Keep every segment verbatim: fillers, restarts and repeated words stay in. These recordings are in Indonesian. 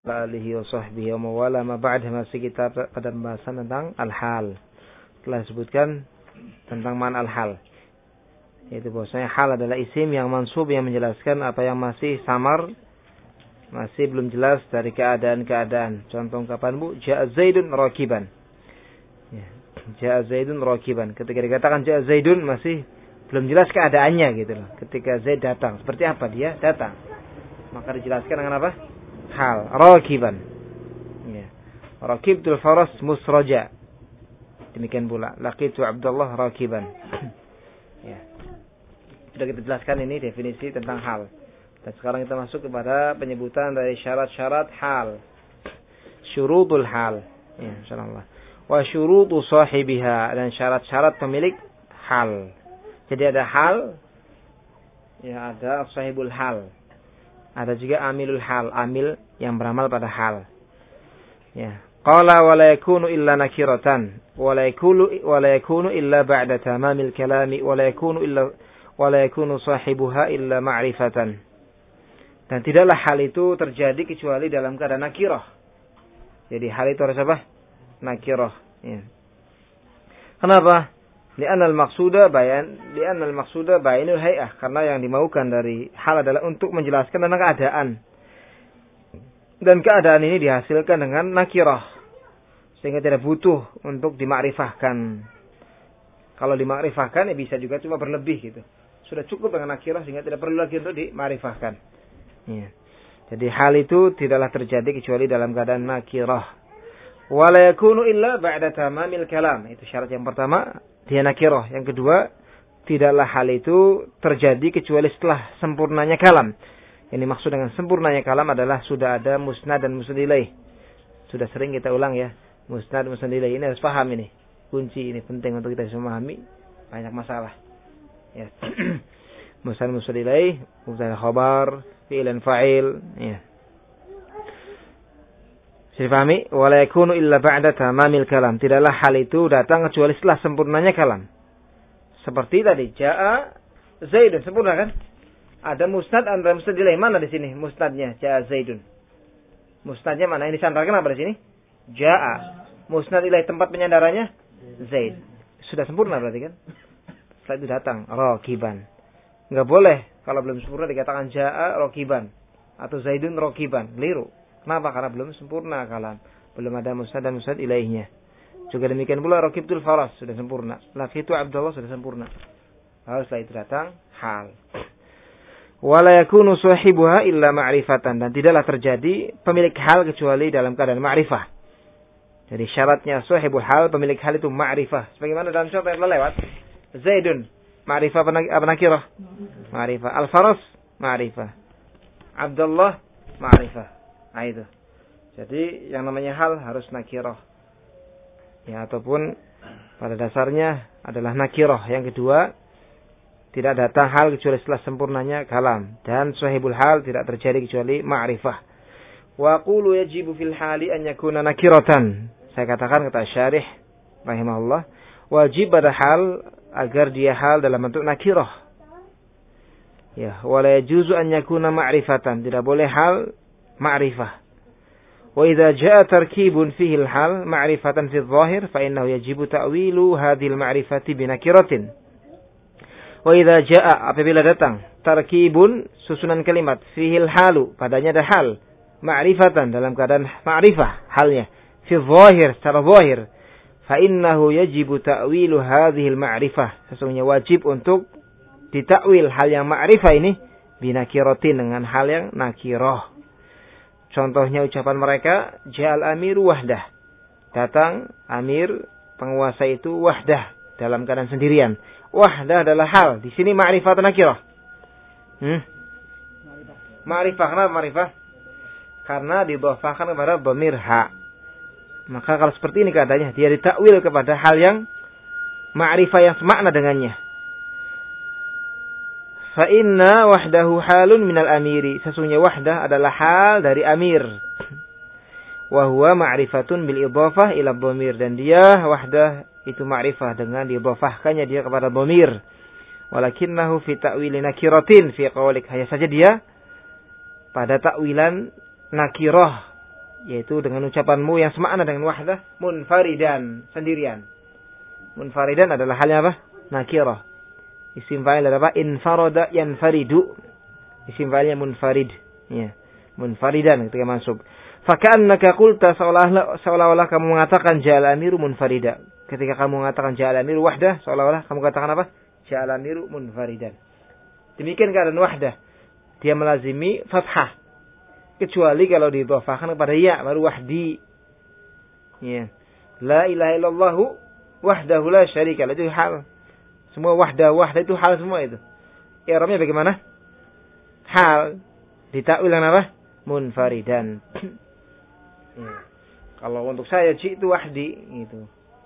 alihi wa sahbihi wa mawala ma ba'da, masih kita pada pembahasan tentang al-hal. Telah disebutkan tentang man al-hal, yaitu bahwasanya hal adalah isim yang mansub yang menjelaskan apa yang masih samar, masih belum jelas dari keadaan-keadaan. Contoh ungkapan bu, ja'a Zaidun rakiban. Ya, ja'a Zaidun rakiban. Ketika dikatakan ja'a Zaidun masih belum jelas keadaannya gitu loh. Ketika Zaid datang, seperti apa dia datang? Maka dijelaskan dengan apa? Hal, rakiban. Ya. Rakibtul faras musraja. Demikian pula, laqitu Abdullah rakiban. Ya. Sudah kita jelaskan ini definisi tentang hal. Dan sekarang kita masuk kepada penyebutan dari syarat-syarat hal. Syurutul hal. Ya, insyaallah. Wa syurutu sahibiha, dan syarat-syarat pemilik hal. Jadi ada hal, ya ada sahibul hal. Ada juga amilul hal, amil yang beramal pada hal. Ya. Qala wa la yakunu illa nakiratan, wa la yakunu wa la yakunu illa ba'da tamamil kalami, wa la yakunu illa wa la yakunu sahibuha illa ma'rifatan. Dan tidaklah hal itu terjadi kecuali dalam keadaan nakirah. Jadi hal itu harus apa? Nakirah. Ya. Kenapa? Li'anna al-maqsuda bayan, li'anna al-maqsuda bayanul hay'ah, karena yang dimaukan dari hal adalah untuk menjelaskan tentang keadaan. Dan keadaan ini dihasilkan dengan nakirah, sehingga tidak butuh untuk dimakrifahkan. Kalau dimakrifahkan ya bisa juga cuma berlebih gitu. Sudah cukup dengan nakirah sehingga tidak perlu lagi untuk dimakrifahkan. Ya. Jadi hal itu tidaklah terjadi kecuali dalam keadaan nakirah. Wa la yakunu illa ba'da tamamil kalam. Itu syarat yang pertama, dia nakirah. Yang kedua, tidaklah hal itu terjadi kecuali setelah sempurnanya kalam. Yang dimaksud dengan sempurnanya kalam adalah sudah ada musnad dan musnad ilaih. Sudah sering kita ulang ya, musnad musnad ilaih. Ini harus paham ini. Kunci ini penting untuk kita bisa memahami, banyak masalah. Ya. Musnad musnad ilaih, mubtada khabar, fi'il fa'il, ya. Saya pahami, wala yakunu illa ba'da tamamil kalam. Tidaklah hal itu datang kecuali setelah sempurnanya kalam. Seperti tadi, ja'a Zaidun, sempurna kan? Ada musnad antara musnad ilaih. Mana di sini musnadnya? Ja'a Zaidun. Musnadnya mana? Ini disandarkan apa di sini? Ja'a. Musnad ilaih tempat penyandarannya Zaid. Sudah sempurna berarti kan? Setelah itu datang rakiban. Enggak boleh kalau belum sempurna dikatakan ja'a rakiban atau Zaidun rakiban. Keliru. Kenapa? Karena belum sempurna kalam. Belum ada musnad dan musnad ilaihnya. Juga demikian pula rakibtul faras sudah sempurna. Laqitu Abdullah sudah sempurna. Lalu setelah itu datang hal. Wa la yakunu sahibuha illa ma'rifatan, dan tidaklah terjadi pemilik hal kecuali dalam keadaan ma'rifah. Jadi syaratnya sahibul hal, pemilik hal itu ma'rifah. Sebagaimana dalam contoh yang telah lewat. Zaidun ma'rifah apa nakirah? Ma'rifah. Al-faras ma'rifah. Abdullah ma'rifah. Nah itu. Jadi yang namanya hal harus nakirah. Ya, ataupun pada dasarnya adalah nakirah. Yang kedua, tidak datang hal kecuali setelah sempurnanya kalam. Dan sahibul hal tidak terjadi kecuali ma'rifah. Wa qulu yajibu fil hali an yakuna nakiratan. Saya katakan kata syarih rahimahullah, wajib pada hal agar dia hal dalam bentuk nakirah. Ya, wa la yajuzu an yakuna ma'rifatan. Tidak boleh hal ma'rifah. Wa idza jaa tarkibun fihi al-hal ma'rifatan fi adh-dhahir fa innahu yajibu ta'wilu hadhihi al-ma'rifati bi nakiratin. Wa idza jaa, apabila datang tarkibun susunan kalimat fihi al-halu, padanya ada hal ma'rifatan dalam keadaan ma'rifah halnya fi adh-dhahir, secara zahir, fa innahu yajibu ta'wilu hadhihi al-ma'rifah. Sesungguhnya wajib untuk ditakwil hal yang ma'rifah ini bi nakiratin, dengan hal yang nakirah. Contohnya ucapan mereka, ja'al amiru wahdah. Datang amir, penguasa itu wahdah, dalam keadaan sendirian. Wahdah adalah hal. Di sini ma'rifah atau nakirah? Hmm? Ma'rifah. Kenapa ma'rifah? Karena didhafahkan kepada dhamir ha. Maka kalau seperti ini keadaannya, dia ditakwil kepada hal yang ma'rifah yang semakna dengannya. Fa inna wahdahu halun minal amiri. Sesungguhnya wahdah adalah hal dari amir. Wa huwa ma'rifatun bil idhafah ila dhamir. Dan dia wahdah itu ma'rifah dengan diidhafahkannya dia kepada dhamir. Walakinnahu fi ta'wili nakiratin fi qawlik. Hanya saja dia pada takwilan nakirah yaitu dengan ucapanmu yang semakna dengan wahdah, munfaridan, sendirian. Munfaridan adalah halnya apa? Nakirah. Isim fa'il adalah apa? Infarada yanfaridu. Isim fa'ilnya munfarid. Ya. Munfaridan ketika masuk. Faka'annaka qulta seolah-olah kamu mengatakan ja'al amiru munfarida. Ketika kamu mengatakan ja'al amiru wahdah, seolah-olah kamu katakan apa? Ja'al amiru munfaridan. Demikian keadaan wahdah. Dia melazimi fathah. Kecuali kalau didhofahkan kepada ya, baru wahdi. Ya. La ilaha illallahu wahdahu la syarika lah. Itu hal. Semua wahdah, wahdah itu hal semua itu. I'rabnya bagaimana? Hal. Ditakwil dengan apa? Munfaridan. Ya. Kalau untuk saya ji'tu wahdi gitu.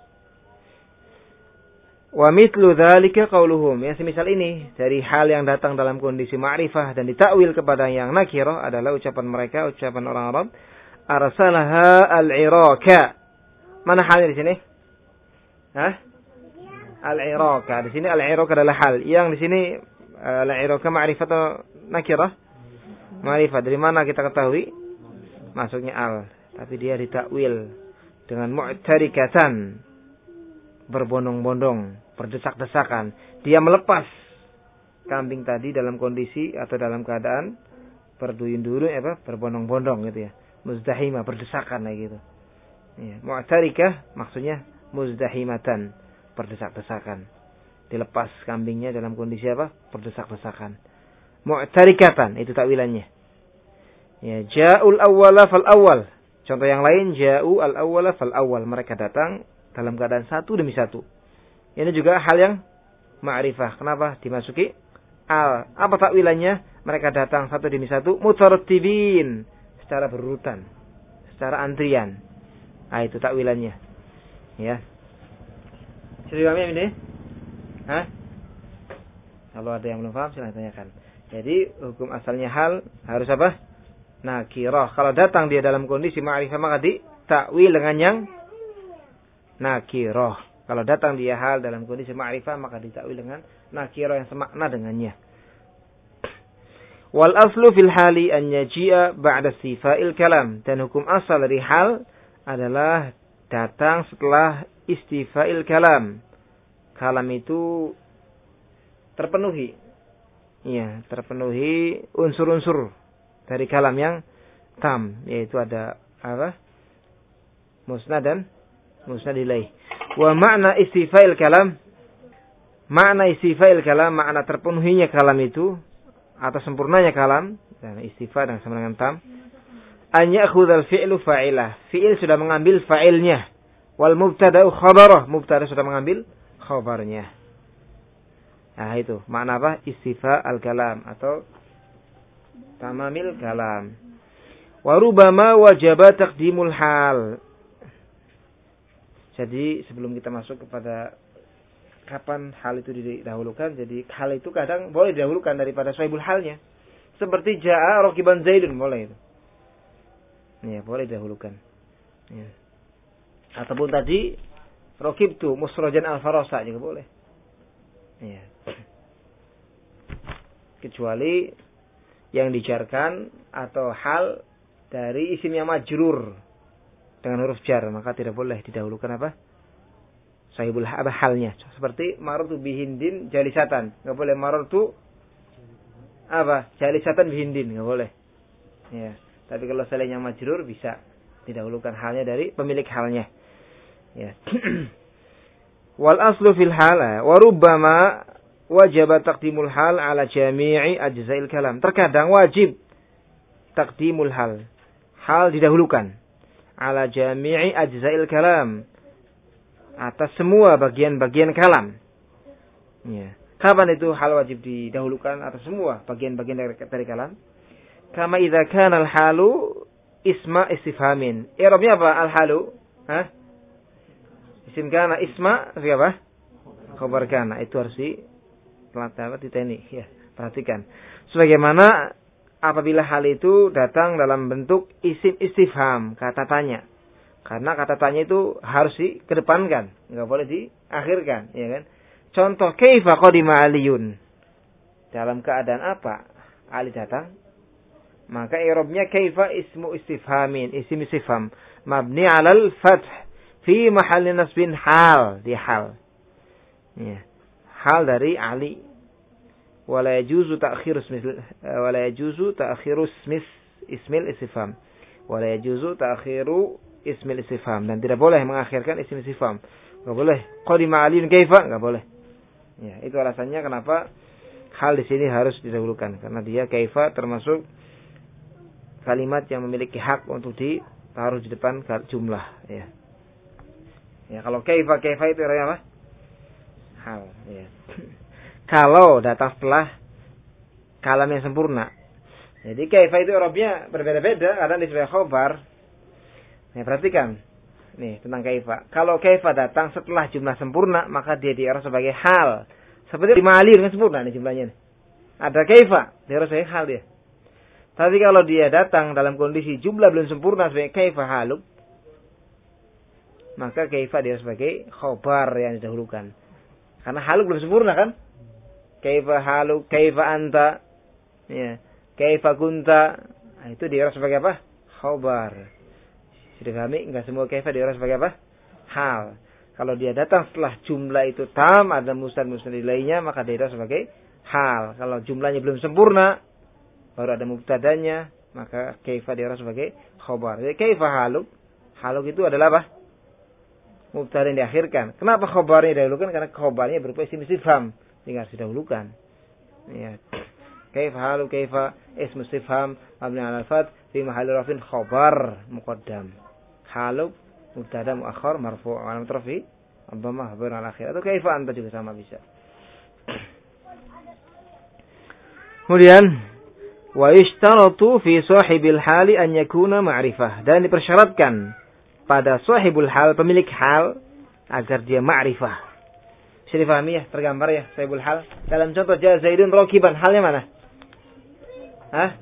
Wa mithlu dzalika qauluhum, ya semisal ini dari hal yang datang dalam kondisi ma'rifah dan ditakwil kepada yang nakirah adalah ucapan mereka, ucapan orang Arab, arsalaha al-iraka. Mana halnya di sini? Hah? Al-iraka. Di sini al-iraka adalah hal. Yang di sini al-iraka ma'rifah atau nakirah? Ma'rifah. Dari mana kita ketahui? Masuknya al, tapi dia ditakwil dengan mu'tarikatan. Berbondong-bondong, berdesak-desakan. Dia melepas kambing tadi dalam kondisi atau dalam keadaan berduyun-duyun, apa, berbondong-bondong gitu ya. Muzdahimah, berdesakan kayak gitu. Ya, mu'tarikah maksudnya muzdahimatan, berdesak-desakan. Dilepas kambingnya dalam kondisi apa? Berdesak-desakan. Mu'tarikatan itu takwilannya. Ya, ja'ul awwala fal awwal. Contoh yang lain, ja'u al awwala fal awwal. Mereka datang dalam keadaan satu demi satu. Ini juga hal yang ma'rifah. Kenapa? Dimasuki al. Apa takwilannya? Mereka datang satu demi satu. Mutarattibin. Secara berurutan. Secara antrian. Nah, itu takwilannya. Ya. Sudah paham ini? Hah? Kalau ada yang belum paham, silahkan tanyakan. Jadi, hukum asalnya hal harus apa? Nakirah. Kalau datang dia dalam kondisi ma'rifah, maka ditakwil dengan yang nakirah. Kalau datang dia hal dalam kondisi ma'rifah, maka ditakwil dengan nakirah yang semakna dengannya. Wal aslu fil hali an yaji'a ba'da istifa'il kalam. Dan hukum asal dari hal adalah datang setelah istifa'il kalam. Kalam itu terpenuhi. Iya, terpenuhi unsur-unsur dari kalam yang tam, yaitu ada apa? Musnad dan musnad ilaih. Wa makna istifa'il kalam, makna istifa'il kalam, makna terpenuhinya kalam itu atau sempurnanya kalam, dan istifa dengan sama dengan tam, an ya'khudhal fi'lu fa'ilah. Fi'il sudah mengambil fa'ilnya. Wal mubtada'u khabarah, mubtada sudah mengambil khabarnya. Nah, itu makna apa? Istifa al-kalam atau tamamil kalam. Wa rubama wajaba taqdimul hal. Jadi sebelum kita masuk kepada kapan hal itu didahulukan, jadi hal itu kadang boleh didahulukan daripada sahibul halnya. Seperti ja'a rakiban Zaidun, boleh itu. Ya, boleh didahulukan. Ya. Ataupun tadi rakibtu musrajan al-farasa juga boleh. Ya. Kecuali yang dijarkan atau hal dari isim yang majrur dengan huruf jar, maka tidak boleh didahulukan apa? Sahibul apa halnya. Seperti marartu bihindin jalisatan. Enggak boleh marartu apa? Jalisatan bihindin, enggak boleh. Ya. Tapi kalau selainnya majrur bisa didahulukan halnya dari pemilik halnya. Ya. Wal aslu fil hal wa rubbama wajib taqdimul hal ala jami'i ajza'il kalam. Terkadang wajib taqdimul hal. Hal didahulukan ala jami'i ajza'il kalam, atas semua bagian-bagian kalam. Ya. Kapan itu hal wajib didahulukan atas semua bagian-bagian dari, dari kalam? Kama idza kana al-halu isma istifhamin. I'rabnya apa al-halu? Hah? Isim kana isma apa? Khabar kana. Itu harus di pelataran di teknik ya. Perhatikan. Sebagaimana apabila hal itu datang dalam bentuk isim istifham, kata tanya. Karena kata tanya itu harus dikedepankan, enggak boleh diakhirkan, ya kan? Contoh, kaifa qadima Aliyun? Dalam keadaan apa Ali datang? Maka i'rabnya kaifa ismu istifhamin, isim istifham, mabni 'alal fath fi mahalli nasbin hal, di hal. Ya. Hal dari Ali. Wala yajuzu ta'khiru ismil wala yajuzu ta'khiru ismis ismil istifham. Wala yajuzu ta'khiru ismil istifham, dan tidak boleh mengakhirkan isim istifham. Enggak boleh. Qadima Aliun kaifa, enggak boleh. Ya, itu alasannya kenapa hal di sini harus didahulukan, karena dia kaifa termasuk kalimat yang memiliki hak untuk ditaruh di depan jumlah, ya. Ya, kalau kaifa kaifa itu artinya apa? Hal, ya. Kalau datang setelah kalam yang sempurna. Jadi kaifa itu i'rabnya berbeda-beda, kadang disebut khobar. Nah, perhatikan. Nih, tentang kaifa. Kalau kaifa datang setelah jumlah sempurna, maka dia di-i'rab sebagai hal. Seperti lima alir kan sempurna nih jumlahnya. Ada kaifa, di-i'rab sebagai hal dia. Tapi kalau dia datang dalam kondisi jumlah belum sempurna sebagai kaifa haluk, maka kaifa dia sebagai khobar yang didahulukan. Karena haluk belum sempurna kan? Kaifa haluk, kaifa anta, ya, kaifa kunta, nah, itu dia sebagai apa? Khobar. Sudah kami enggak semua kaifa dia sebagai apa? Hal. Kalau dia datang setelah jumlah itu tam, ada musnad-musnad lainnya, maka dia sebagai hal. Kalau jumlahnya belum sempurna, baru ada mubtadanya, maka kaifa dia sebagai khobar. Jadi kaifa haluk, haluk itu adalah apa? Mubtada yang diakhirkan. Kenapa khobarnya didahulukan? Karena khobarnya berupa isim istifham. Tinggal didahulukan. Ya. Kaifa halu kaifa ismu istifham mabni 'alal fath fi mahalli rafin khabar muqaddam. Halu mubtada muakhar marfu' wa alamat rafi dhammah bain al-akhir. Atau kaifa anta juga sama bisa. Kemudian wa ishtaratu fi sahibil hali an yakuna ma'rifah, dan dipersyaratkan pada sahibul hal, pemilik hal, agar dia ma'rifah. Bisa difahami ya, tergambar ya, sahibul hal. Dalam contoh jaa Zaidun rakiban, halnya mana? Hah?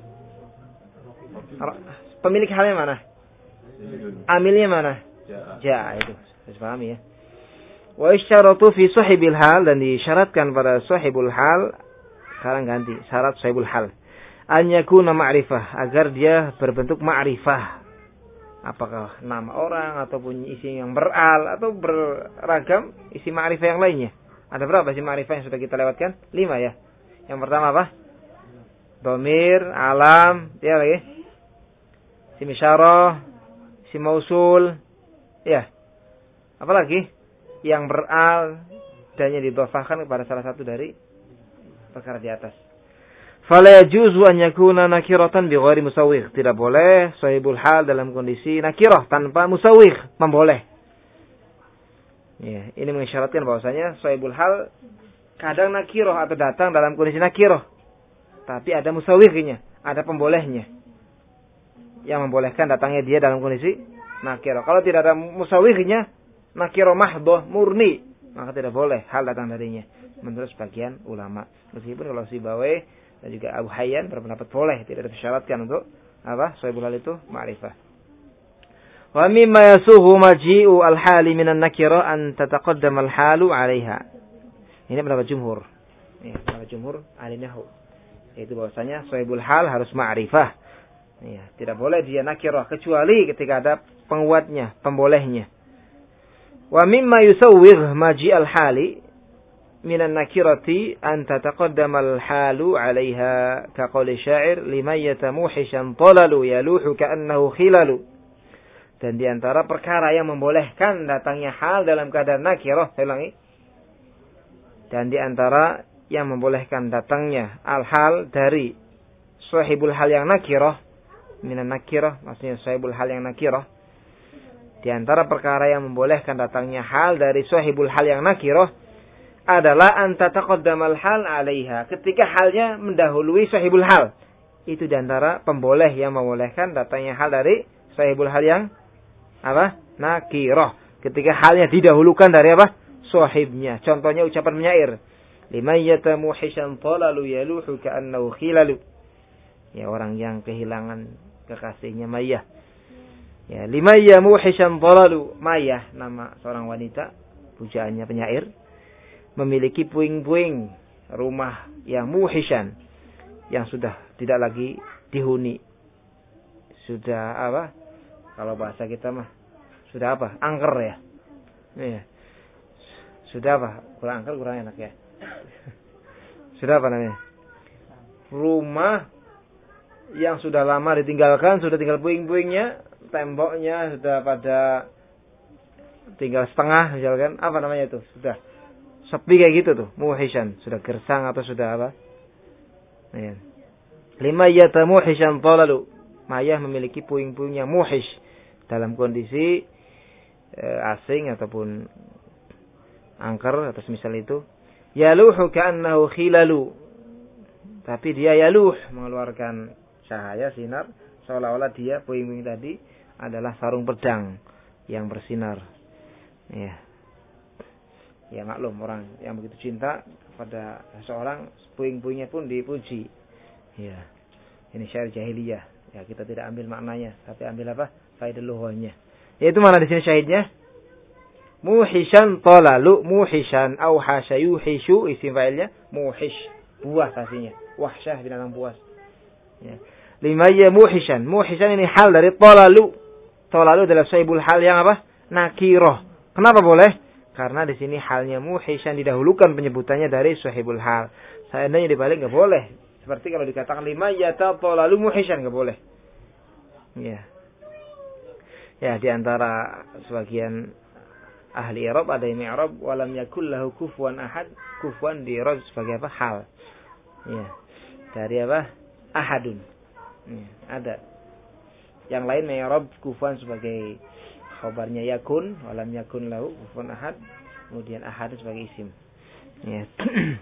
Pemilik halnya mana? Amilnya mana? Jaa, itu. Bisa difahami ya. Wa isyaratu fi sahibil hal, dan disyaratkan pada sahibul hal, sekarang ganti, syarat sahibul hal. An yakuna ma'rifah, agar dia berbentuk ma'rifah. Apakah nama orang ataupun isi yang beral atau beragam isi ma'rifah yang lainnya. Ada berapa isi ma'rifah yang sudah kita lewatkan? Lima ya. Yang pertama apa? Dhamir, alam, ya lagi. Isim isyarah, isim mausul, ya. Apa lagi? Yang beral dan yang didhofahkan kepada salah satu dari perkara di atas. Fala yajuzu an yakuna nakiratan bi ghairi musawwigh. Tidak boleh sahibul hal dalam kondisi nakirah tanpa musawwigh, memboleh. Ya, ini mengisyaratkan bahwasanya sahibul hal kadang nakirah atau datang dalam kondisi nakirah. Tapi ada musawwighnya, ada pembolehnya. Yang membolehkan datangnya dia dalam kondisi nakirah. Kalau tidak ada musawwighnya, nakirah mahdhah murni, maka tidak boleh hal datang darinya menurut sebagian ulama. Meskipun kalau Sibawayh dan juga Abu Hayyan berpendapat boleh, tidak disyaratkan untuk apa? Sahibul hal itu ma'rifah. Wa mimma yasuhu maji'u al-hali minan nakira an tataqaddam al-halu 'alaiha. Ini pendapat jumhur. Ini pendapat jumhur ahli nahwu. Yaitu bahwasanya sahibul hal harus ma'rifah. Ya, tidak boleh dia nakirah kecuali ketika ada penguatnya, pembolehnya. Wa mimma yusawwigh maji' al-hali minan nakirati an tataqaddamal halu 'alaiha ka qouli syair liman yatamuhishan talalu yaluhu ka'annahu khilalu. Dan di antara perkara yang membolehkan datangnya hal dalam keadaan nakirah, saya ulangi. Dan di antara yang membolehkan datangnya al-hal dari sahibul hal yang nakirah, minan nakirah maksudnya sahibul hal yang nakirah. Di antara perkara yang membolehkan datangnya hal dari sahibul hal yang nakirah adalah anta taqaddamal hal 'alaiha, ketika halnya mendahului sahibul hal. Itu di antara pemboleh yang membolehkan datangnya hal dari sahibul hal yang apa? Nakirah. Ketika halnya didahulukan dari apa? Sahibnya. Contohnya ucapan penyair. Liman yatamuhishan talalu yaluhu ka'annahu khilalu. Ya, orang yang kehilangan kekasihnya Mayyah. Ya, liman yamuhishan talalu. Mayyah nama seorang wanita, pujaannya penyair, memiliki puing-puing rumah yang muhishan, yang sudah tidak lagi dihuni, sudah apa? Kalau bahasa kita mah sudah apa? Angker ya. Iya. Sudah apa? Kurang angker, kurang enak ya. Sudah apa namanya? Rumah yang sudah lama ditinggalkan, sudah tinggal puing-puingnya, temboknya sudah pada tinggal setengah misalkan, apa namanya itu? Sudah sepi kayak gitu tuh, muhishan, sudah gersang atau sudah apa? Ya. Lima yata muhishan talalu. Mayah memiliki puing-puing yang muhish dalam kondisi e, asing ataupun angker atau semisal itu. Yaluhu ka'annahu khilalu. Tapi dia yaluh, mengeluarkan cahaya sinar seolah-olah dia puing-puing tadi adalah sarung pedang yang bersinar. Ya. Ya maklum, orang yang begitu cinta kepada seseorang, puing-puingnya pun dipuji. Ya. Ini syair jahiliyah. Ya, kita tidak ambil maknanya, tapi ambil apa? Faedah lughahnya. Yaitu mana di sini syahidnya? Muhishan talalu, muhishan au hasya yuhishu, isim fa'ilnya muhish, buas aslinya. Wahsyah binatang buas. Ya. Lima ya muhishan. Muhishan ini hal dari talalu. Talalu adalah sahibul hal yang apa? Nakiroh. Kenapa boleh? Karena di sini halnya muhishan didahulukan penyebutannya dari sahibul hal. Seandainya dibalik enggak boleh. Seperti kalau dikatakan lima yata talalu muhishan, enggak boleh. Ya. Ya, di antara sebagian ahli i'rab ada yang i'rab walam yakul lahu kufuwan ahad. Kufuwan di i'rab sebagai apa? Hal. Ya. Dari apa? Ahadun. Ya, ada. Yang lain i'rab kufuwan sebagai khabarnya yakun, walam yakun lahu kufuwan ahad. Kemudian ahad sebagai isim. Ya.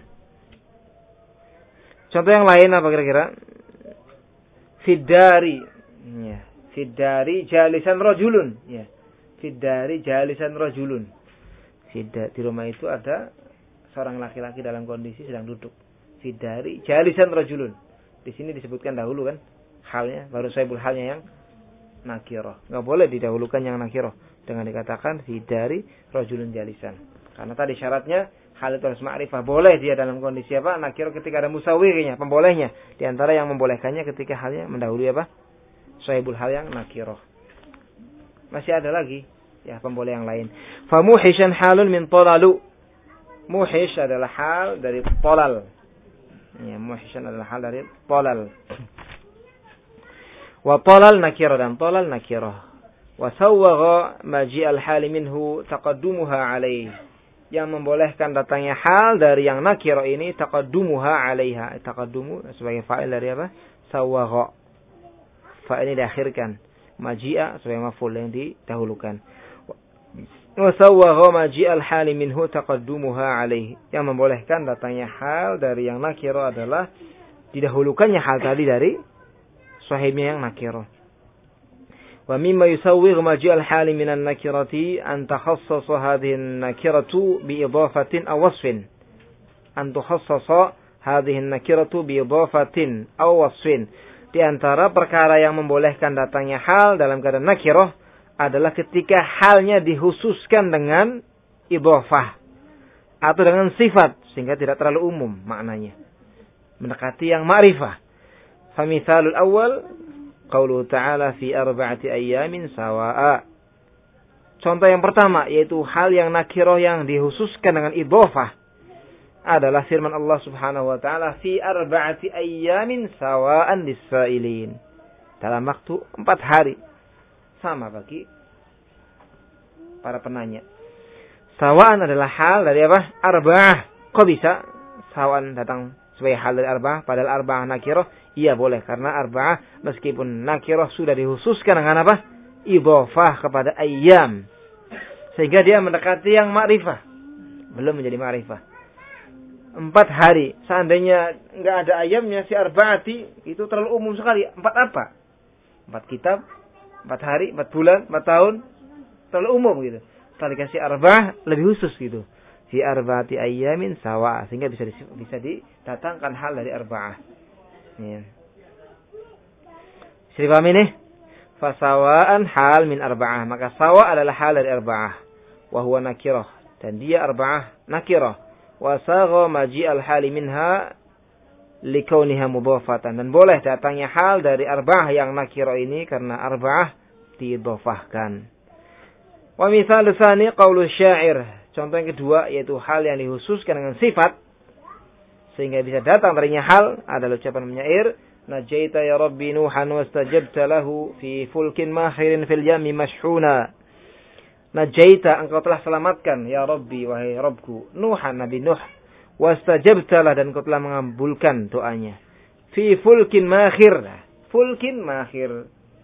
Contoh yang lain apa kira-kira? Fiddari. Ya. Fiddari jalisan rajulun. Ya. Fiddari jalisan rajulun. Fidda, di rumah itu ada seorang laki-laki dalam kondisi sedang duduk. Fiddari jalisan rajulun. Di sini disebutkan dahulu kan halnya, baru sahibul halnya yang nakirah. Enggak boleh didahulukan yang nakirah dengan dikatakan fiddari rajulun jalisan. Karena tadi syaratnya hal itu harus ma'rifah. Boleh dia dalam kondisi apa? Nakirah ketika ada musawwirnya, pembolehnya. Di antara yang membolehkannya ketika halnya mendahului apa? Sahibul hal yang nakirah. Masih ada lagi ya pemboleh yang lain. Fa muhishan halun min talalu. Muhish adalah hal dari talal. Ya, muhishan adalah hal dari talal. Wa talal nakirah, dan talal nakirah. Wa sawwagha maji'al hal minhu taqaddumuha alaih. Yang membolehkan datangnya hal dari yang nakirah ini taqaddumuha alaiha. Taqaddumu sebagai fa'il dari apa? Sawwagha. Fa'il ini diakhirkan. Maji'a sebagai maf'ul yang didahulukan. Wa sawwagha maji'al hal minhu taqaddumuha alaihi. Yang membolehkan datangnya hal dari yang nakirah adalah didahulukannya hal tadi dari sahibnya yang nakirah. Wa mimma yusawwigh maji'al hal minan nakirati an takhassasa hadhihi an-nakiratu bi idafatin aw wasfin. An tukhassasa hadhihi an-nakiratu bi idafatin aw wasfin. Di antara perkara yang membolehkan datangnya hal dalam keadaan nakirah adalah ketika halnya dikhususkan dengan idhafah atau dengan sifat sehingga tidak terlalu umum maknanya. Mendekati yang ma'rifah. Famithalul awal qauluhu ta'ala fi arba'ati ayyamin sawa'a. Contoh yang pertama yaitu hal yang nakirah yang dikhususkan dengan idhafah adalah firman Allah Subhanahu wa taala fi arba'ati ayyamin sawa'an lis-sa'ilin. Dalam waktu empat hari sama bagi para penanya. Sawa'an adalah hal dari apa? Arba'ah. Kok bisa sawa'an datang sebagai hal dari arba'ah padahal arba'ah nakirah? Iya boleh karena arba'ah meskipun nakirah sudah dikhususkan dengan apa? Idhafah kepada ayyam. Sehingga dia mendekati yang ma'rifah. Belum menjadi ma'rifah. Empat hari. Seandainya enggak ada ayamnya si arba'ati itu terlalu umum sekali. Empat apa? Empat kitab, empat hari, empat bulan, empat tahun. Terlalu umum gitu. Setelah dikasih arba'ah lebih khusus gitu. Fi arba'ati ayyamin sawa. Sehingga bisa bisa didatangkan hal dari arba'ah. Ya. Bisa dipahami nih? Fasawaan hal min arba'ah. Maka sawa adalah hal dari arba'ah. Wahuwa nakirah. Dan dia arba'ah nakirah. Wasagha maji'al hali minha likauniha mudhafatan, dan boleh datangnya hal dari arba'ah yang nakirah ini karena arba'ah diidhafahkan. Wa mithal tsani qaulu syair, contoh yang kedua yaitu hal yang dikhususkan dengan sifat sehingga bisa datang darinya hal adalah ucapan penyair, najaita ya rabbi nuhan wastajabta lahu fi fulkin mahirin fil yami mashhuna. Najaita, engkau telah selamatkan ya rabbi wahai Rabbku nuhan, nabi Nuh, wastajabtalah, dan engkau telah mengabulkan doanya, fi fulkin mahir, fulkin mahir,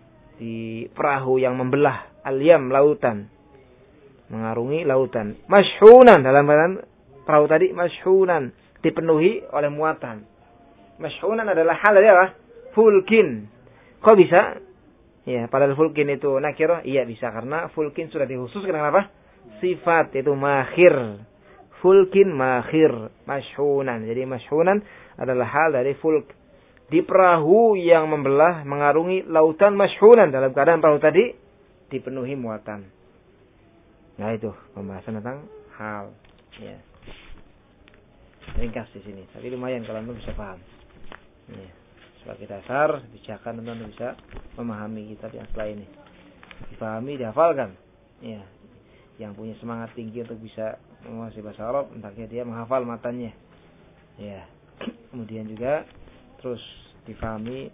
di perahu yang membelah, al-yam, lautan, mengarungi lautan, mashhunan, dalam keadaan perahu tadi mashhunan, dipenuhi oleh muatan. Mashhunan adalah hal dari apa? Fulkin. Kok bisa? Ya, padahal fulkin itu nakirah. Iya bisa, karena fulkin sudah dikhususkan dengan apa? Sifat, itu mahir. Fulkin mahir, mashhunan. Jadi mashhunan adalah hal dari fulk. Di perahu yang membelah, mengarungi lautan, mashhunan, dalam keadaan perahu tadi dipenuhi muatan. Nah itu pembahasan tentang hal. Ya. Ringkas di sini, tapi lumayan kalau anda bisa paham. Ya. Sebagai dasar, bijakan anda bisa memahami kitab yang setelah ini. Dipahami, dihafalkan. Ya. Yang punya semangat tinggi untuk bisa menguasai bahasa Arab, hendaknya dia menghafal matanya. Ya. Kemudian juga terus difahami,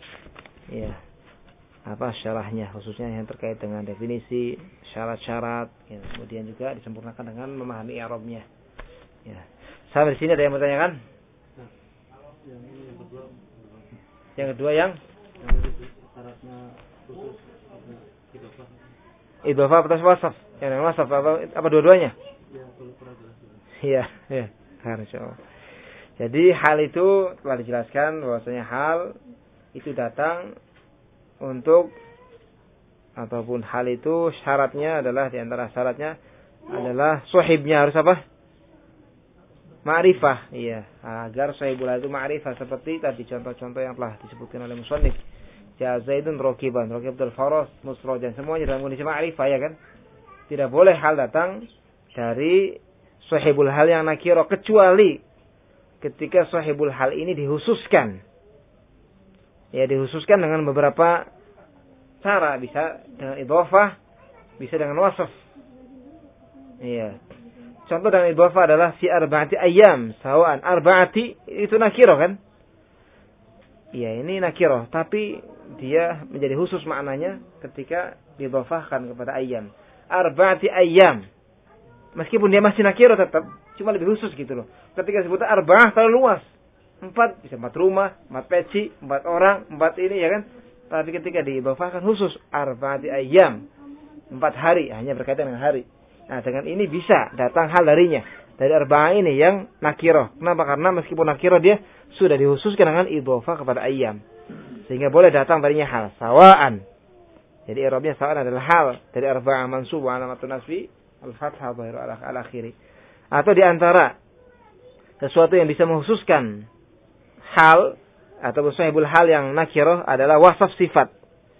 ya, apa syarahnya, khususnya yang terkait dengan definisi, syarat-syarat, ya. Kemudian juga disempurnakan dengan memahami i'rabnya. Ya. Sampai di sini ada yang bertanyakan? Nah, yang ini yang kedua. Yang kedua yang? Yang syaratnya khusus idhofah. Idhofah atas wasaf. Yang wasaf apa, apa dua-duanya? Ya, kalau pernah jelas. Iya, iya. Harusnya. Jadi hal itu telah dijelaskan bahwasanya hal itu datang untuk, ataupun hal itu syaratnya adalah, di antara syaratnya adalah sahibnya harus apa? Ma'rifah, iya, agar sahibul hal itu ma'rifah, seperti tadi contoh-contoh yang telah disebutkan oleh musannif. Ja Zaidun rakiban, rakibatul faras musrajan, semuanya dalam kondisi ma'rifah, ya kan? Tidak boleh hal datang dari sahibul hal yang nakirah, kecuali ketika sahibul hal ini dikhususkan. Ya, dikhususkan dengan beberapa cara, bisa dengan idhofah, bisa dengan wasaf. Iya. Contoh dengan idhofah adalah fi arba'ati ayyam, sawa'an arba'ati itu nakirah kan? Iya, ini nakirah, tapi dia menjadi khusus maknanya ketika didhofahkan kepada ayyam. Arba'ati ayyam. Meskipun dia masih nakirah tetap, cuma lebih khusus gitu loh. Ketika disebut arba'ah terlalu luas. Empat, bisa empat rumah, empat peci, empat orang, empat ini ya kan? Tapi ketika didhofahkan khusus arba'ati ayyam, empat hari, hanya berkaitan dengan hari. Nah, dengan ini bisa datang hal darinya, dari arba'ah ini yang nakirah. Kenapa? Karena meskipun nakirah dia sudah dikhususkan dengan idhofah kepada ayyam, sehingga boleh datang darinya hal sawa'an. Jadi i'rabnya sawa'an adalah hal dari arba'ah mansub wa alamatun nasbi al-fathah dhahiru al-akhiri. Atau di antara sesuatu yang bisa mengkhususkan hal atau sahibul hal yang nakirah adalah wasaf sifat.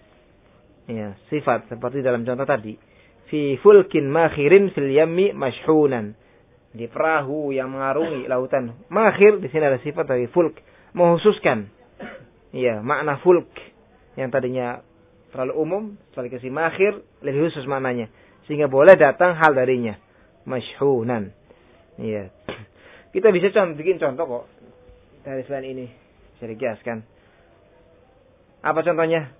Ya, sifat seperti dalam contoh tadi. Fi fulkin makhirin fil yammi mashhunan. Di perahu yang mengarungi lautan. Makhir di sini ada sifat dari fulk, mengkhususkan. Ya, makna fulk yang tadinya terlalu umum, setelah dikasih makhir lebih khusus maknanya, sehingga boleh datang hal darinya. Mashhunan. Iya. Kita bisa contoh, bikin contoh kok dari selain ini, bisa dikiaskan. Apa contohnya?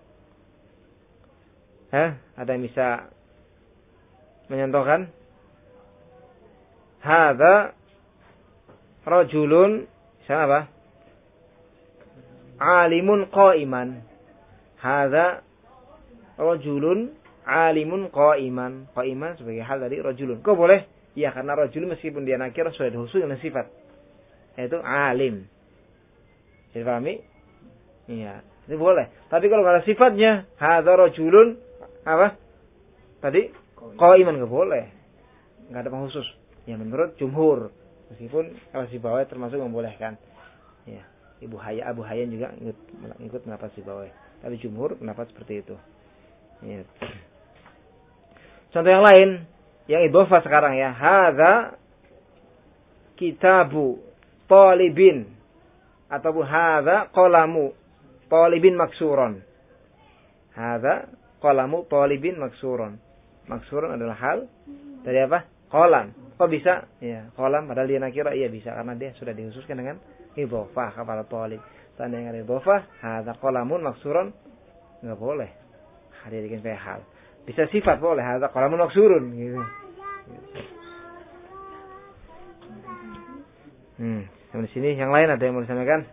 Hah? Ada yang bisa menyontohkan? Hadza rajulun, sana apa? Alimun qa'iman. Hadza rajulun alimun qa'iman. Qa'iman sebagai hal dari rajulun. Kok boleh? Ya, karena rajulun meskipun dia nakirah sudah dikhusus dengan sifat, yaitu alim. Jadi pahami? Iya, itu boleh. Tapi kalau ada sifatnya hadza rajulun apa? Tadi qa'iman enggak boleh. Enggak ada pengkhusus. Ya menurut jumhur, meskipun kalau si bawah termasuk membolehkan. Ya, Ibu Hayya, Abu Hayyan juga ikut ikut pendapat si bawah. Tapi jumhur pendapat seperti itu. Ya. Contoh yang lain, yang idhofah sekarang ya. Hadza kitabu talibin Ataupun hadza qalamu talibin maksuron. Hadza qalamu talibin maksuron. Maksuron adalah hal dari apa? Qalam. Kok bisa? Ya, qalam padahal dia nakira, iya bisa karena dia sudah dikhususkan dengan idhofah kepada talib. Seandainya ada idhofah, hadza qalamun maksuron, enggak boleh. Hari bikin sebagai hal. Bisa sifat boleh, hadza qalamun maksurun gitu. Hmm, sampai di sini yang lain ada yang mau disampaikan?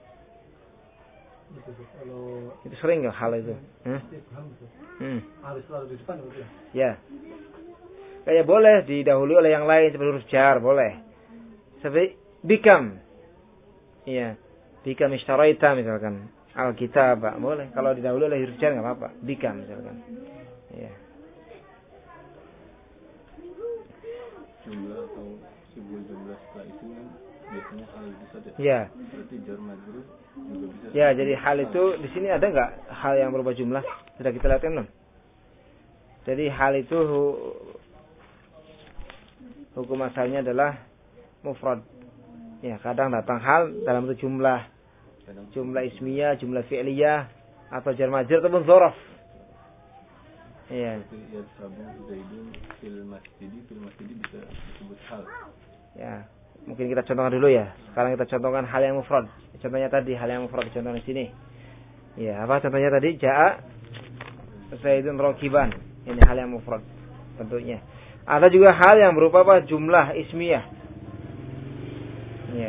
Itu sering nggak hal itu? Hmm? Hmm. Harus selalu di depan betul. Ya. Kayak boleh didahului oleh yang lain seperti huruf jar, boleh. Seperti bikam. Iya. Bikam ishtaraita misalkan. Alkitab, boleh. Kalau didahului oleh huruf jar enggak apa-apa. Bikam misalkan. Iya. Jumlah atau sebuah jumlah setelah itu kan biasanya hal itu saja. Iya. Berarti jar majrur juga bisa. Ya, jadi hal itu di sini ada enggak hal yang berubah jumlah? Sudah kita lihat belum? Jadi hal itu hukum asalnya adalah mufrad. Ya, kadang datang hal dalam bentuk jumlah. Jumlah ismiyah, jumlah fi'liyah, atau jar majrur ataupun dzaraf. Iya. Ya, sabu zaidun fil masjid, fil masjid bisa disebut hal. Ya, mungkin kita contohkan dulu ya. Sekarang kita contohkan hal yang mufrad. Contohnya tadi hal yang mufrad contohnya di sini. Ya, apa contohnya tadi? Ja'a zaidun rakiban. Ini hal yang mufrad tentunya. Ada juga hal yang berupa apa? Jumlah ismiyah. Ya.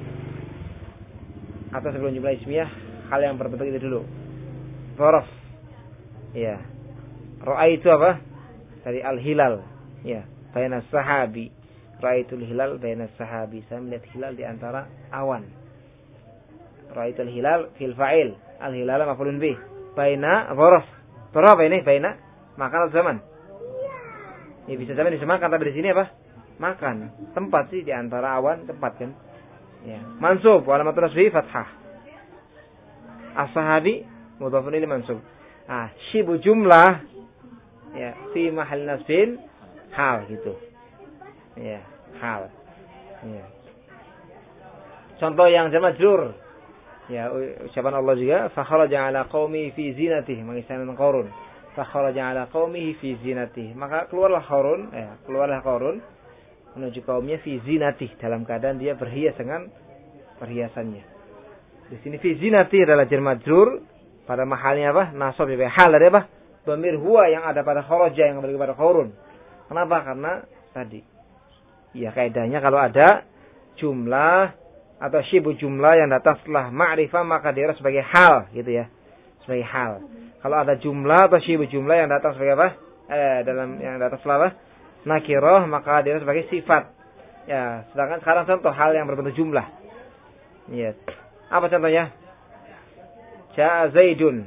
Atau sebelum jumlah ismiyah, hal yang berbentuk itu dulu. Dzaraf. Ya. Ra'aitu apa? Dari al-hilal. Ya. Baina sahabi. Ra'aitul hilal baina sahabi. Saya melihat hilal di antara awan. Ra'aitul hilal fil fa'il. Al-hilal maf'ulun bih. Baina dzaraf. Dzaraf ini baina makan atau zaman. Ya bisa zaman bisa makan, tapi di sini apa? Makan. Tempat sih di antara awan, tempat kan. Ya. Mansub, wa alamatun nasbihi fathah. As-sahabi mudhafun ilaihi mansub. Ah, syibu jumlah ya fi mahal nasbin hal gitu. Ya, hal. Ya. Contoh yang jar majrur. Ya, ucapan Allah juga fa kharaja ala qaumi fi zinatihi, mengisahkan Qarun. Fa kharaja ala qaumihi fi zinatihi. Maka keluarlah Qarun, ya, keluarlah Qarun menuju kaumnya fi zinatihi, dalam keadaan dia berhias dengan perhiasannya. Di sini fi zinatihi adalah jar majrur, pada mahalnya apa? Nasab ya, hal dari apa? Dhamir huwa yang ada pada kharaja yang kembali kepada Qarun. Kenapa? Karena tadi ya kaidahnya kalau ada jumlah atau syibu jumlah yang datang setelah ma'rifah maka dia sebagai hal gitu ya. Sebagai hal. Kalau ada jumlah atau syibu jumlah yang datang sebagai apa? Eh, dalam yang datang setelah apa? Nakirah maka dia sebagai sifat. Ya, sedangkan sekarang contoh hal yang berbentuk jumlah. Ya. Apa contohnya? Ja'a Zaidun.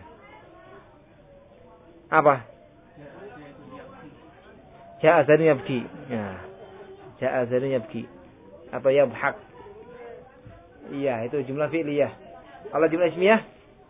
Apa? Ja'a Zaidun yabki. Ya. Ja'a Zaidun yabki. Atau yabhak. Iya, itu jumlah fi'liyah. Kalau jumlah ismiyah?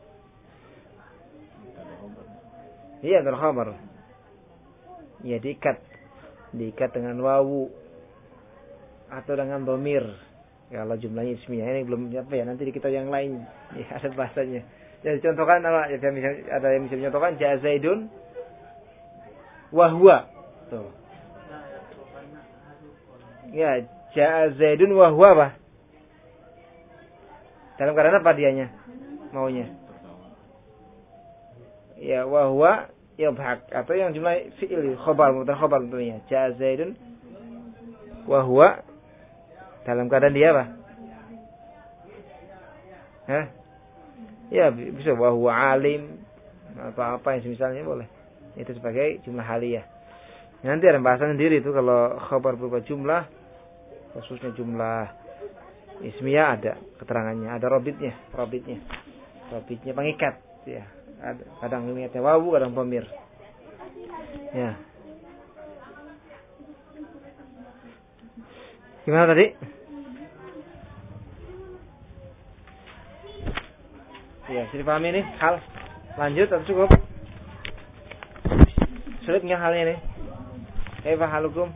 Iya, adalah khabar. Iya, diikat. Diikat dengan wawu. Atau dengan dhamir. Ya, kalau jumlahnya ismiyah. Ini belum apa ya, nanti di kitab yang lain. Ya, ada bahasanya. Jadi contohkan, ada yang bisa mencontohkan. Ja'a Zaidun wahwa. Tuh. Ya, Ja'a Zaidun wahwa apa? Dalam keadaan apa dianya? Maunya. Ya, wahwa yabhak. Atau yang jumlah fi'il. Khobar, mutar khobar tentunya. Ja'a Zaidun wahwa. Dalam keadaan dia apa? Hah? Ya, bisa wahwa alim. Atau apa yang semisalnya boleh. Itu sebagai jumlah haliyah. Nanti ada bahasan sendiri itu kalau khobar berupa jumlah. Khususnya jumlah ismiyah ada keterangannya, ada robitnya, robitnya, robitnya pengikat, ya. Ada, kadang mengingatnya wawu, kadang pemir. Ya. Gimana tadi? Ya, sudah paham ini hal. Lanjut atau cukup? Sulit nggak halnya ini? Kaifa halukum?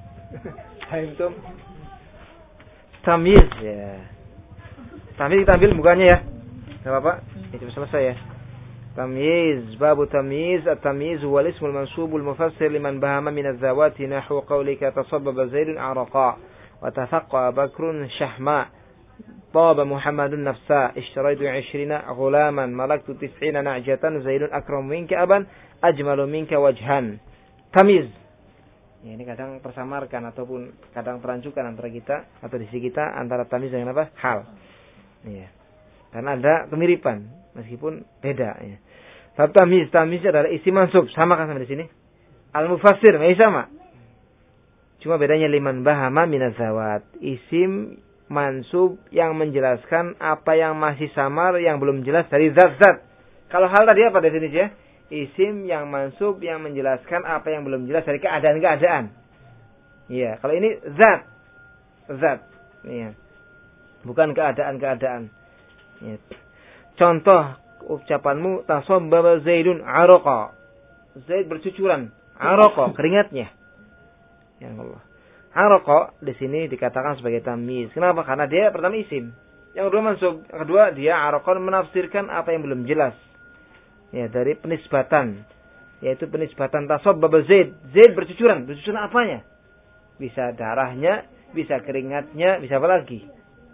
Fahimtum? Tamyiz ya. Tamyiz kita ambil bukannya ya. Enggak apa-apa? Itu selesai ya. Tamyiz, babu tamyiz, at-tamyiz huwa al-ismul mansubul mufassir liman bahama min az-zawati nahwu qawlika tasabbaba Zaidun araqa wa tafaqqa Bakrun shahma taba Muhammadun nafsa ishtaraitu ishrina ghulaman malaktu tis'ina na'jatan Zaidun akramu minka aban ajmalu minka wajhan. Tamyiz. Ya, ini kadang persamarkan ataupun kadang perancukan antara kita atau di sisi kita antara tamyiz dengan apa? Hal. Iya. Karena ada kemiripan meskipun beda ya. Bab tamyiz, tamyiz adalah isim mansub, sama kan sama di sini? Al-mufassir, masih sama. Cuma bedanya liman bahama minaz zawat. Isim mansub yang menjelaskan apa yang masih samar, yang belum jelas dari zat-zat. Kalau hal tadi apa definisinya? Isim yang mansub yang menjelaskan apa yang belum jelas dari keadaan-keadaan. Iya, kalau ini zat. Zat. Iya. Bukan keadaan-keadaan. Ya. Contoh ucapanmu tasabbaba Zaidun araqa. Zaid bercucuran, araqa keringatnya. Ya Allah. Araqa di sini dikatakan sebagai tamyiz. Kenapa? Karena dia pertama isim. Yang kedua mansub. Yang kedua dia araqa menafsirkan apa yang belum jelas. Ya, dari penisbatan. Yaitu penisbatan tasabbaba Zaid. Zaid bercucuran. Bercucuran apanya? Bisa darahnya, bisa keringatnya, bisa apa lagi?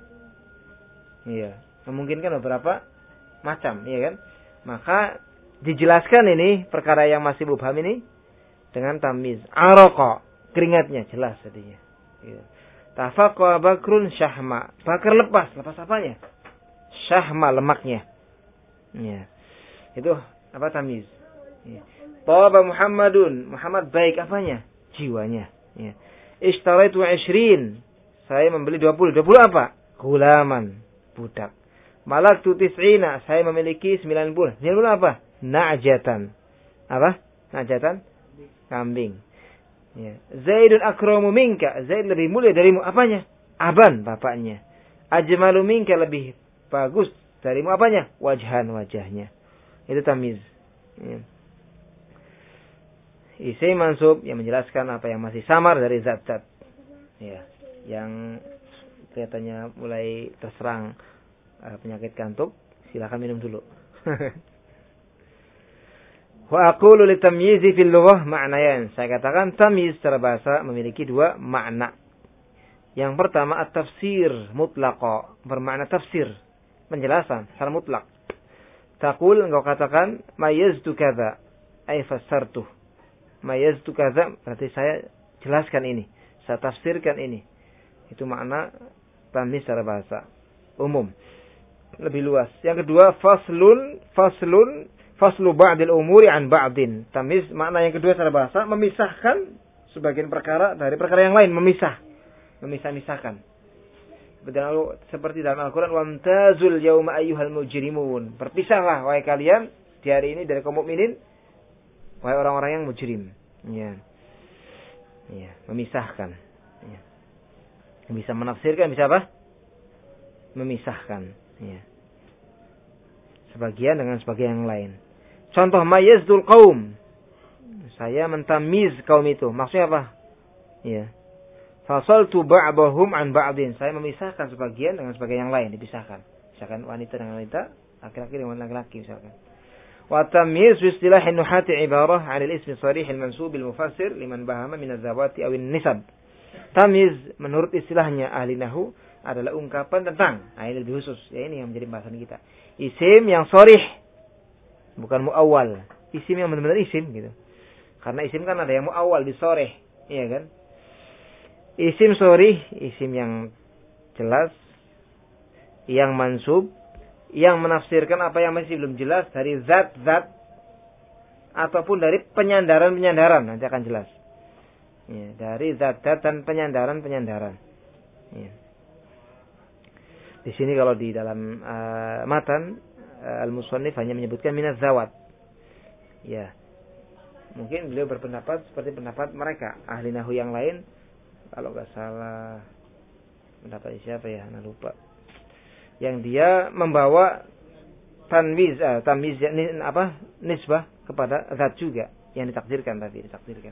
Iya, memungkinkan beberapa macam, iya kan? Maka dijelaskan ini perkara yang masih mubham ini dengan tamyiz. Araqa, keringatnya jelas tadinya. Iya. Tafaqqa Bakrun shahma. Bakar lepas, lepas apanya? Shahma, lemaknya. Iya. Itu apa tamyiz? Iya. Taba Muhammadun, Muhammad baik apanya? Jiwanya. Iya. Ishtaraitu ishrin. Saya membeli dua puluh. dua puluh apa? Gulaman, budak. Malaktu tis'ina, saya memiliki sembilan puluh. sembilan puluh apa? Na'jatan. Apa? Na'jatan? Kambing. Ya. Zaidun akramu minka. Zaid lebih mulia darimu. Apanya? Aban, bapaknya. Ajmalu minka, lebih bagus darimu. Apanya? Wajhan, wajahnya. Itu tamyiz. Ya. Isim mansub yang menjelaskan apa yang masih samar dari zat-zat. Ya. Yang kelihatannya mulai terserang uh, penyakit kantuk, silakan minum dulu. Wa aqulu li tamyizi fil lughah ma'nayan. Saya katakan tamyiz secara bahasa memiliki dua makna. Yang pertama at-tafsir mutlaqa, bermakna tafsir, penjelasan secara mutlak. Taqul, engkau katakan mayaztu kadza, ay fassartuh. Mayaztu kadza berarti saya jelaskan ini, saya tafsirkan ini. Itu makna tamyiz secara bahasa umum, lebih luas. Yang kedua faslun, faslun faslu ba'dil umuri an ba'din. Tamyiz makna yang kedua secara bahasa memisahkan sebagian perkara dari perkara yang lain, memisah, memisah-misahkan. Seperti dalam Al-Quran, wamtazul yawma ayyuhal mujrimun. Berpisahlah wahai kalian di hari ini dari kaum mukminin, wahai orang-orang yang mujrim. Ya, ya, memisahkan. Ya. Bisa menafsirkan, bisa apa? Memisahkan. Ya. Sebagian dengan sebagian yang lain. Contoh mayazdul qaum. Saya mentamiz kaum itu. Maksudnya apa? Ya. Fasaltu ba'dahum an ba'din. Saya memisahkan sebagian dengan sebagian yang lain, dipisahkan. Misalkan wanita dengan wanita, laki-laki dengan laki-laki misalkan. Wa tamyiz fi istilahin nuhati ibarah 'an al-ism sharih al-mansub al-mufassir liman bahama min az-zawati aw an-nisab. Tamyiz menurut istilahnya ahli nahwu adalah ungkapan tentang, nah ini lebih khusus, ya ini yang menjadi bahasan kita. Isim yang sharih, bukan muawwal. Isim yang benar-benar isim gitu. Karena isim kan ada yang muawwal di sharih, iya kan? Isim sharih, isim yang jelas, yang mansub, yang menafsirkan apa yang masih belum jelas dari zat-zat ataupun dari penyandaran-penyandaran, nanti akan jelas. Ya, dari zat-zat dan penyandaran-penyandaran. Ya. Di sini kalau di dalam uh, matan uh, al-musannif hanya menyebutkan minaz zawat. Ya. Mungkin beliau berpendapat seperti pendapat mereka, ahli nahwu yang lain. Kalau nggak salah pendapat siapa ya, saya lupa. Yang dia membawa tanwiz, uh, tamyiz apa? Nisbah kepada zat juga yang ditakdirkan tadi, ditakdirkan.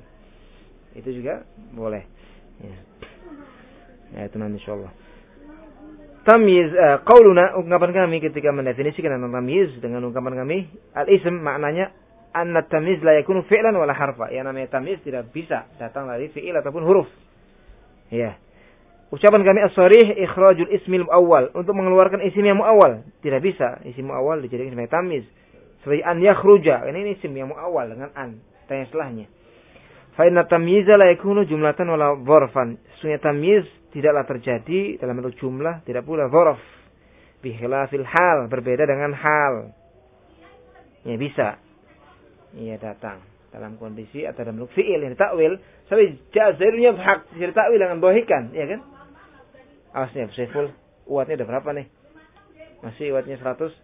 Itu juga boleh. Ya, ya itu nanti insyaallah. Tamyiz uh, qauluna, ungkapan kami ketika mendefinisikan tentang tamyiz dengan ungkapan kami, al-ism maknanya anna tamyiz la yakunu fi'lan wala harfa. Yang namanya tamyiz tidak bisa datang dari fi'il ataupun huruf. Ya. Ucapan kami as-sharih ikhrajul ismil muawwal, untuk mengeluarkan isim yang muawwal. Tidak bisa isim muawwal dijadikan sebagai tamyiz. Seperti an yakhruja, ini isim yang muawwal dengan an, tanya setelahnya. Fa inna tamyiza la yakunu jumlatan wala dzarfan. Sesungguhnya tamyiz tidaklah terjadi dalam bentuk jumlah, tidak pula dzarf. Bi khilafil hal, berbeda dengan hal. Ya bisa. Ia datang dalam kondisi atau dalam bentuk fi'il yang ditakwil. Sampai Zaidun yadhhak, jadi takwil dengan dohikan, ya kan? Awasnya, Saiful, uatnya udah berapa nih? Masih uatnya seratus?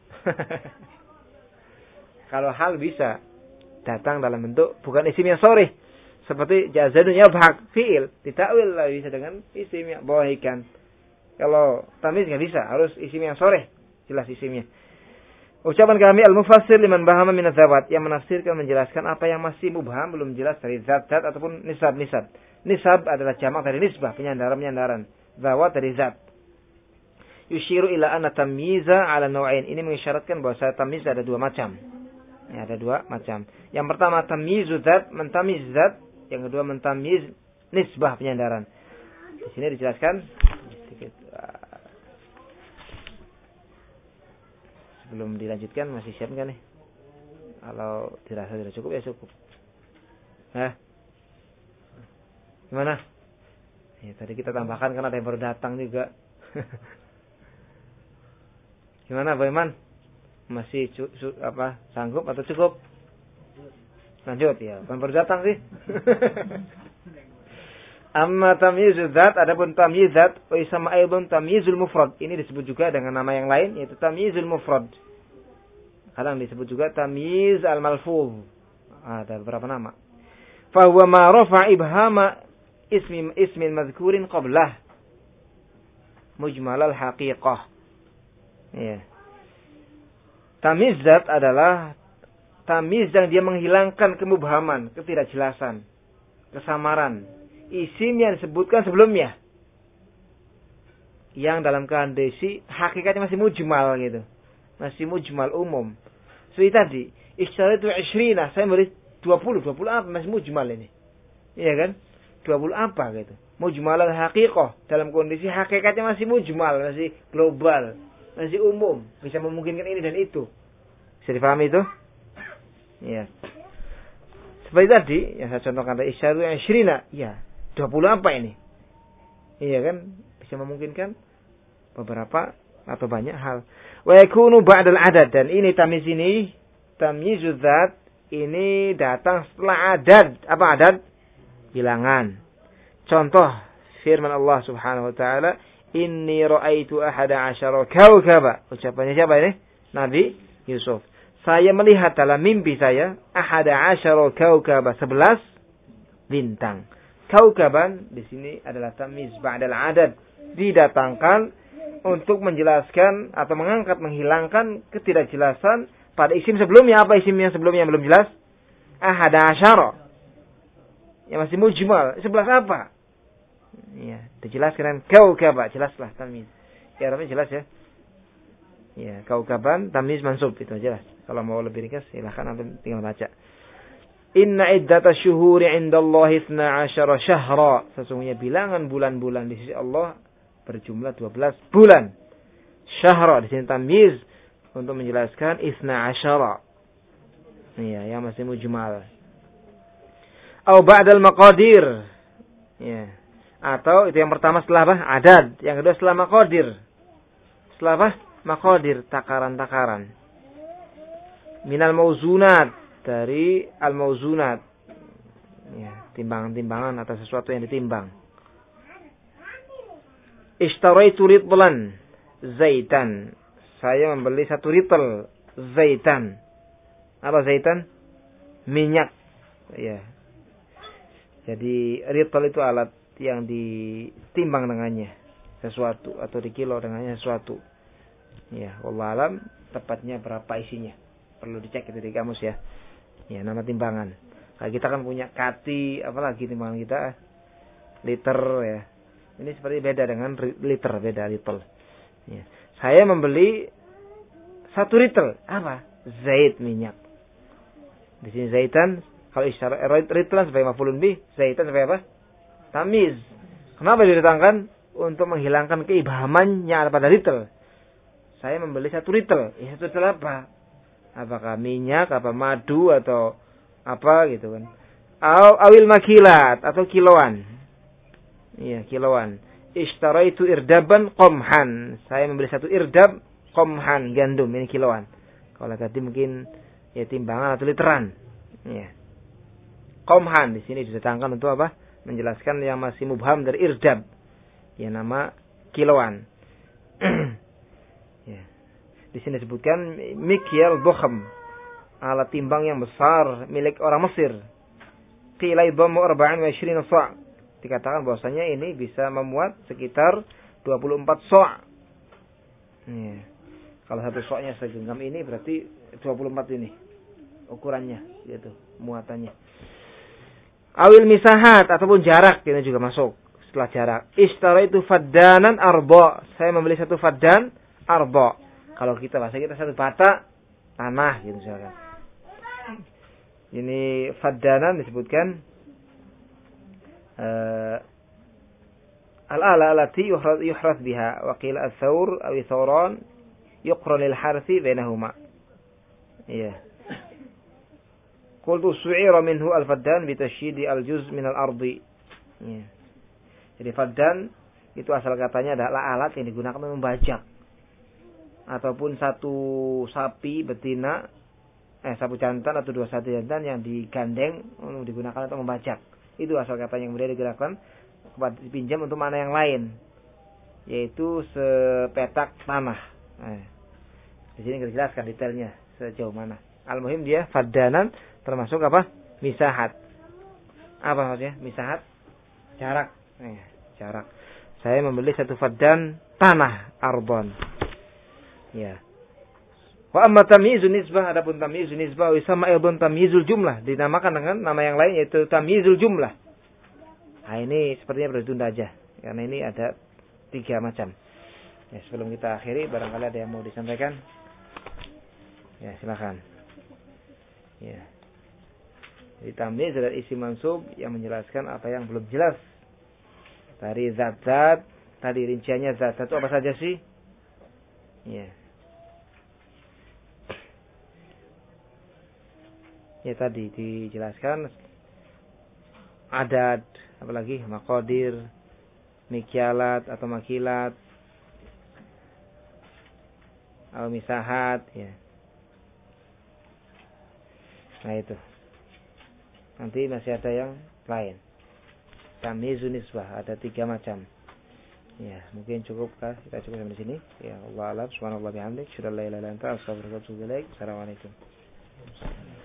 Kalau hal bisa datang dalam bentuk bukan isim yang sharih. Seperti Zaidun yadhhak, fi'il, ditakwil lah bisa dengan isim yang dohikan. Kalau tamyiz nggak bisa, harus isim yang sharih, jelas isimnya. Ucapan kami al-mufassir liman bahama min adzawat, yang menafsirkan menjelaskan apa yang masih mubham belum jelas dari zat-zat ataupun nisab-nisab. Nisab adalah jamak dari nisbah, penyandaran-penyandaran. Zawat dari zat. Yushiru ila anna tamyiza ala naw'ain. Ini mengisyaratkan bahwa tamyiz ada dua macam. Ya, ada dua macam. Yang pertama tamyizu zat, mentamyiz zat. Yang kedua mentamyiz nisbah, penyandaran. Di sini dijelaskan sedikit. Sebelum dilanjutkan masih siap enggak nih? Kalau dirasa tidak cukup ya cukup. Hah? Gimana? Ya, tadi kita tambahkan karena ada yang baru datang juga. Gimana, Pak Iman? Masih cu- cu- apa? Sanggup atau cukup? Lanjut ya. Bukan baru datang sih. Amma tamyizul zat, adapun tamyiz zat, wa isma aidun tamyizul mufrad. Ini disebut juga dengan nama yang lain, yaitu tamyizul mufrad. Kadang disebut juga tamyiz al-malfuz. Ada beberapa nama. Fa huwa ma rafa ibhama ismi ismin madhkurin qablah mujmal al-haqiqah. Ya. Tamyiz zat adalah tamyiz yang dia menghilangkan kemubhaman, ketidakjelasan, kesamaran isim yang disebutkan sebelumnya, yang dalam kondisi hakikatnya masih mujmal gitu, masih mujmal umum. Seperti tadi, isyratu ishrina, saya beri dua puluh, dua puluh apa, masih mujmal ini, iya kan? dua puluh apa gitu, mujmal al-haqiqah, dalam kondisi hakikatnya masih mujmal, masih global, masih umum, bisa memungkinkan ini dan itu. Bisa dipahami itu? Iya. Seperti tadi yang saya contohkan tadi, isyratu ishrina, ya. dua puluh apa ini? Iya kan? Bisa memungkinkan beberapa atau banyak hal. Wa yakunu ba'dal adad, dan ini tamyiz ini, tamyizuz zat ini datang setelah adad. Apa adad? Bilangan. Contoh firman Allah Subhanahu wa taala, "Inni ra'aitu ahada asyara kawkaba." Ucapannya siapa ini? Nabi Yusuf. Saya melihat dalam mimpi saya ahada asyara kawkaba, sebelas bintang. Kaukaban di sini adalah tamyiz ba'dal adad, didatangkan untuk menjelaskan atau mengangkat, menghilangkan ketidakjelasan pada isim sebelumnya. Apa isim yang sebelumnya yang belum jelas? Ahada asyara, yang masih mujmal. Sebelas apa? Ya, dijelaskan kaukaba, jelaslah tamyiz. Ya, Arabnya jelas ya. Ya, kaukaban tamyiz mansub, itu jelas. Kalau mau lebih ringkas silakan antum tinggal baca. Inna iddata syuhuri indallahi isna asyara syahra. Sesungguhnya bilangan bulan-bulan di sisi Allah berjumlah dua belas bulan. Syahra di sini tamyiz untuk menjelaskan isna asyara. Iya, yang masih mujmal. Au ba'dal maqadir. Ya. Atau itu yang pertama setelah apa? Adad. Yang kedua setelah maqadir. Setelah apa? Maqadir, takaran-takaran. Minal mauzunat, dari al-mauzunat, ya, timbangan-timbangan atau sesuatu yang ditimbang. Ishtaraitu ritlan zaitan, saya membeli satu ritel zaitan. Apa zaitan? Minyak. Ya. Jadi ritel itu alat yang ditimbang dengannya sesuatu atau dikilo dengannya sesuatu. Ya, wallahu alam tepatnya berapa isinya. Perlu dicek itu di kamus ya. Ya, nama timbangan. Nah, kita kan punya kati, apalagi timbangan kita liter ya. Ini seperti beda dengan liter, beda liter. Ya. Saya membeli satu ritel. Apa? Zait, minyak. Di sini zaitan, kalau isyarat ritlan sebagai maf'ulun bih, zaitan sebagai apa? Tamiz. Kenapa didatangkan? Untuk menghilangkan keibhamannya pada ritel. Saya membeli satu ritel. Ya, satu ritel apa? Apakah minyak, apa madu, atau apa gitu kan. Awil makilat, atau kiloan. Iya, kiloan. Ishtaraitu irdaban qomhan. Saya membeli satu irdab qomhan, gandum, ini kiloan. Kalau tadi mungkin ya timbangan atau literan. Iya. Qomhan di sini didatangkan untuk apa? Menjelaskan yang masih mubham dari irdab. Ya, nama kiloan. Ya. Di sini disebutkan mikyal bokham, alat timbang yang besar milik orang Mesir. Qila yadhammu arba'an wa ishrina sa'. Dikatakan bahwasanya ini bisa memuat sekitar dua puluh empat sa'. Ya. Kalau satu sa'-nya segenggam ini berarti dua puluh empat ini ukurannya, gitu, muatannya. Awil misahat ataupun jarak ini juga masuk. Setelah jarak, ishtaraitu faddanan arba. Saya membeli satu faddan arba. Kalau kita bahasa kita satu bata tanah gitu misalkan. Ini faddanan disebutkan uh, al-ala allati yuhraz yuhraz biha wa qila ats-thawr aw thawran yuqran lil harthi bainahuma. Iya. Qultu su'ira minhu al-faddan bi tashyidi al-juz' min al-ardi. Iya. Jadi faddan itu asal katanya adalah alat yang digunakan untuk membajak. Ataupun satu sapi betina, eh sapi jantan atau dua sapi jantan yang digandeng untuk digunakan untuk membajak. Itu asal katanya yang kemudian digunakan dipinjam untuk mana yang lain, yaitu sepetak tanah. Nah, di sini kita jelaskan detailnya sejauh mana. Al-muhim dia faddanan termasuk apa? Misahat. Apa maksudnya? Misahat jarak. Eh, jarak. Saya membeli satu faddan tanah arbon. Ya. Wa amma tamyizun nisbah, adapun tamyizun nisbah sama aidan tamyizul jumlah, dinamakan dengan nama yang lain yaitu tamyizul jumlah. Nah, ini sepertinya perlu ditunda aja karena ini ada tiga macam. Ya, sebelum kita akhiri barangkali ada yang mau disampaikan. Ya, silakan. Ya. Jadi tamyiz adalah isim mansub yang menjelaskan apa yang belum jelas. Dari zat-zat, tadi rinciannya zat-zat itu apa saja sih? Ya. Ya tadi dijelaskan adat, apalagi maqadir, mikyalat atau makilat, atau misahat, ya. Nah itu. Nanti masih ada yang lain. Tamyizun nisbah ada tiga macam. Ya, mungkin cukup kah? Kita cukup sampai di sini. Ya Allah alam, subhanallah bihamdik, syada la ilaha illa anta, astaghfiruka wa atubu ilaik. Assalamualaikum.